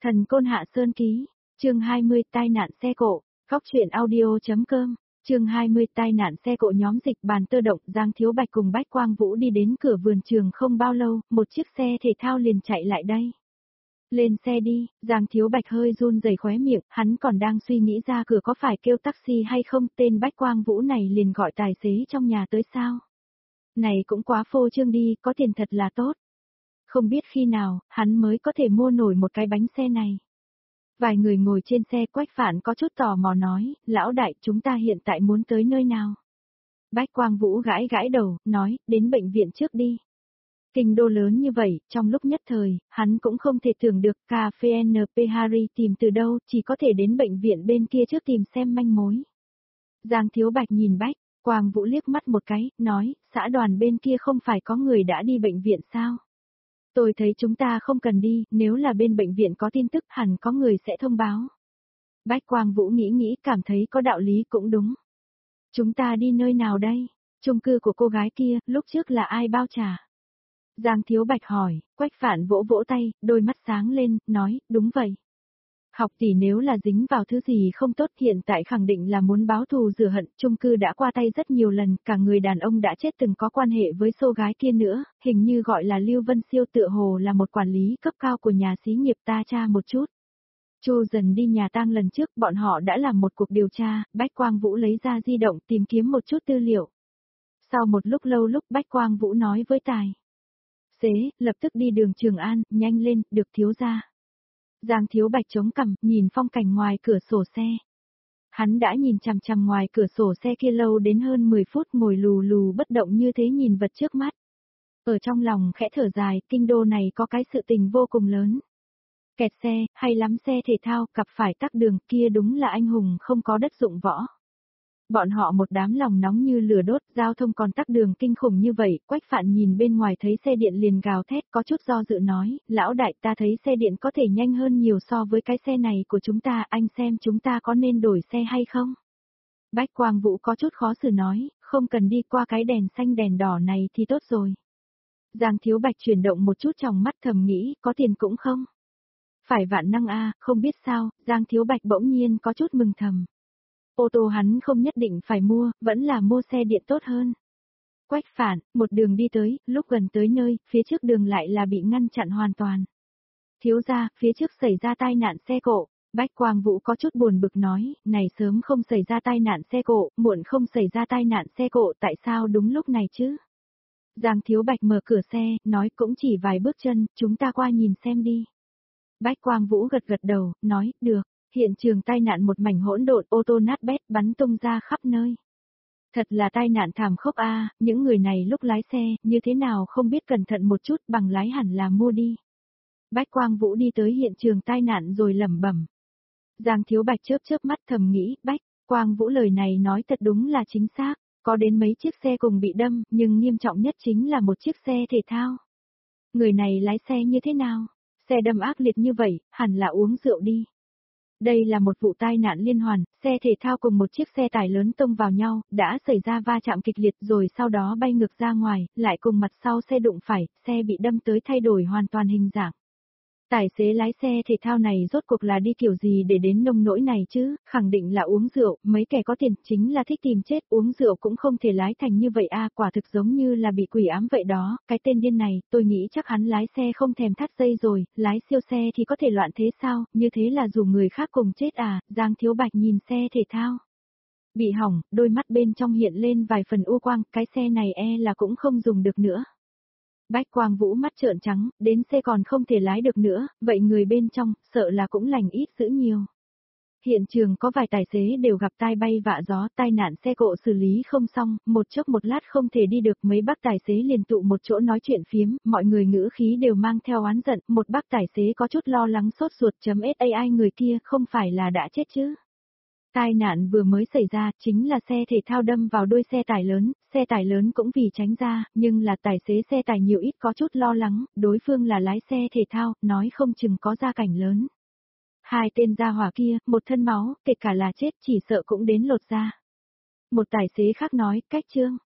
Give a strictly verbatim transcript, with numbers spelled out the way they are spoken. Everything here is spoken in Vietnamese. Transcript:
Thần Côn Hạ Sơn Ký, chương hai mươi tai nạn xe cộ, Góc truyện audio.com, chương hai mươi tai nạn xe cộ. Nhóm dịch bàn tơ động. Giang Thiếu Bạch cùng Bách Quang Vũ đi đến cửa vườn trường không bao lâu, một chiếc xe thể thao liền chạy lại đây. Lên xe đi. Giang Thiếu Bạch hơi run rẩy khóe miệng, hắn còn đang suy nghĩ ra cửa có phải kêu taxi hay không, tên Bách Quang Vũ này liền gọi tài xế trong nhà tới sao. Này cũng quá phô trương đi, có tiền thật là tốt. Không biết khi nào, hắn mới có thể mua nổi một cái bánh xe này. Vài người ngồi trên xe. Quách Phản có chút tò mò nói, lão đại, chúng ta hiện tại muốn tới nơi nào? Bách Quang Vũ gãi gãi đầu, nói, đến bệnh viện trước đi. Kinh đô lớn như vậy, trong lúc nhất thời, hắn cũng không thể tưởng được cà phê en pê Harry tìm từ đâu, chỉ có thể đến bệnh viện bên kia trước tìm xem manh mối. Giang Thiếu Bạch nhìn Bách Quang Vũ liếc mắt một cái, nói, xã đoàn bên kia không phải có người đã đi bệnh viện sao? Tôi thấy chúng ta không cần đi, nếu là bên bệnh viện có tin tức hẳn có người sẽ thông báo. Bách Quang Vũ nghĩ nghĩ cảm thấy có đạo lý cũng đúng. Chúng ta đi nơi nào đây? Chung cư của cô gái kia, lúc trước là ai bao trả? Giang Thiếu Bạch hỏi. Quách Phản vỗ vỗ tay, đôi mắt sáng lên, nói, đúng vậy. Học tỷ nếu là dính vào thứ gì không tốt hiện tại khẳng định là muốn báo thù rửa hận, chung cư đã qua tay rất nhiều lần, cả người đàn ông đã chết từng có quan hệ với xô gái kia nữa, hình như gọi là Lưu Vân Siêu, tựa hồ là một quản lý cấp cao của nhà xí nghiệp, ta tra một chút. Chu Dần đi nhà tang lần trước, bọn họ đã làm một cuộc điều tra. Bách Quang Vũ lấy ra di động tìm kiếm một chút tư liệu. Sau một lúc lâu lúc Bách Quang Vũ nói với Tài xế, lập tức đi đường Trường An, nhanh lên, được thiếu gia. Giang Thiếu Bạch chống cằm, nhìn phong cảnh ngoài cửa sổ xe. Hắn đã nhìn chằm chằm ngoài cửa sổ xe kia lâu đến hơn mười phút, ngồi lù lù bất động như thế nhìn vật trước mắt. Ở trong lòng khẽ thở dài, kinh đô này có cái sự tình vô cùng lớn. Kẹt xe, hay lắm xe thể thao, gặp phải tắc đường, kia đúng là anh hùng không có đất dụng võ. Bọn họ một đám lòng nóng như lửa đốt, giao thông còn tắc đường kinh khủng như vậy. Quách Phản nhìn bên ngoài thấy xe điện liền gào thét, có chút do dự nói, lão đại, ta thấy xe điện có thể nhanh hơn nhiều so với cái xe này của chúng ta, anh xem chúng ta có nên đổi xe hay không? Bách Quang Vũ có chút khó xử nói, không cần đi qua cái đèn xanh đèn đỏ này thì tốt rồi. Giang Thiếu Bạch chuyển động một chút trong mắt thầm nghĩ, có tiền cũng không? Phải vạn năng a, không biết sao, Giang Thiếu Bạch bỗng nhiên có chút mừng thầm. Ô tô hắn không nhất định phải mua, vẫn là mua xe điện tốt hơn. Quách Phản, một đường đi tới, lúc gần tới nơi, phía trước đường lại là bị ngăn chặn hoàn toàn. Thiếu gia, phía trước xảy ra tai nạn xe cộ. Bách Quang Vũ có chút buồn bực nói, này sớm không xảy ra tai nạn xe cộ, muộn không xảy ra tai nạn xe cộ, tại sao đúng lúc này chứ? Giang Thiếu Bạch mở cửa xe, nói cũng chỉ vài bước chân, chúng ta qua nhìn xem đi. Bách Quang Vũ gật gật đầu, nói, được. Hiện trường tai nạn một mảnh hỗn độn, ô tô nát bét bắn tung ra khắp nơi. Thật là tai nạn thảm khốc a, những người này lúc lái xe, như thế nào không biết cẩn thận một chút, bằng lái hẳn là mua đi. Bách Quang Vũ đi tới hiện trường tai nạn rồi lẩm bẩm. Giang Thiếu Bạch chớp chớp mắt thầm nghĩ, Bách Quang Vũ lời này nói thật đúng là chính xác, có đến mấy chiếc xe cùng bị đâm, nhưng nghiêm trọng nhất chính là một chiếc xe thể thao. Người này lái xe như thế nào? Xe đâm ác liệt như vậy, hẳn là uống rượu đi. Đây là một vụ tai nạn liên hoàn, xe thể thao cùng một chiếc xe tải lớn tông vào nhau, đã xảy ra va chạm kịch liệt rồi sau đó bay ngược ra ngoài, lại cùng mặt sau xe đụng phải, xe bị đâm tới thay đổi hoàn toàn hình dạng. Tài xế lái xe thể thao này rốt cuộc là đi kiểu gì để đến nông nỗi này chứ, khẳng định là uống rượu, mấy kẻ có tiền chính là thích tìm chết, uống rượu cũng không thể lái thành như vậy a, quả thực giống như là bị quỷ ám vậy đó, cái tên điên này, tôi nghĩ chắc hắn lái xe không thèm thắt dây rồi, lái siêu xe thì có thể loạn thế sao, như thế là dù người khác cùng chết à. Giang Thiếu Bạch nhìn xe thể thao bị hỏng, đôi mắt bên trong hiện lên vài phần u quang, cái xe này e là cũng không dùng được nữa. Bách Quang Vũ mắt trợn trắng, đến xe còn không thể lái được nữa, vậy người bên trong, sợ là cũng lành ít dữ nhiều. Hiện trường có vài tài xế đều gặp tai bay vạ gió, tai nạn xe cộ xử lý không xong, một chốc một lát không thể đi được, mấy bác tài xế liền tụ một chỗ nói chuyện phiếm, mọi người ngữ khí đều mang theo oán giận, một bác tài xế có chút lo lắng sốt ruột chấm sai người kia không phải là đã chết chứ. Tai nạn vừa mới xảy ra, chính là xe thể thao đâm vào đuôi xe tải lớn, xe tải lớn cũng vì tránh ra, nhưng là tài xế xe tải nhiều ít có chút lo lắng, đối phương là lái xe thể thao, nói không chừng có gia cảnh lớn. Hai tên gia hỏa kia, một thân máu, kể cả là chết chỉ sợ cũng đến lột da. Một tài xế khác nói, cách trương,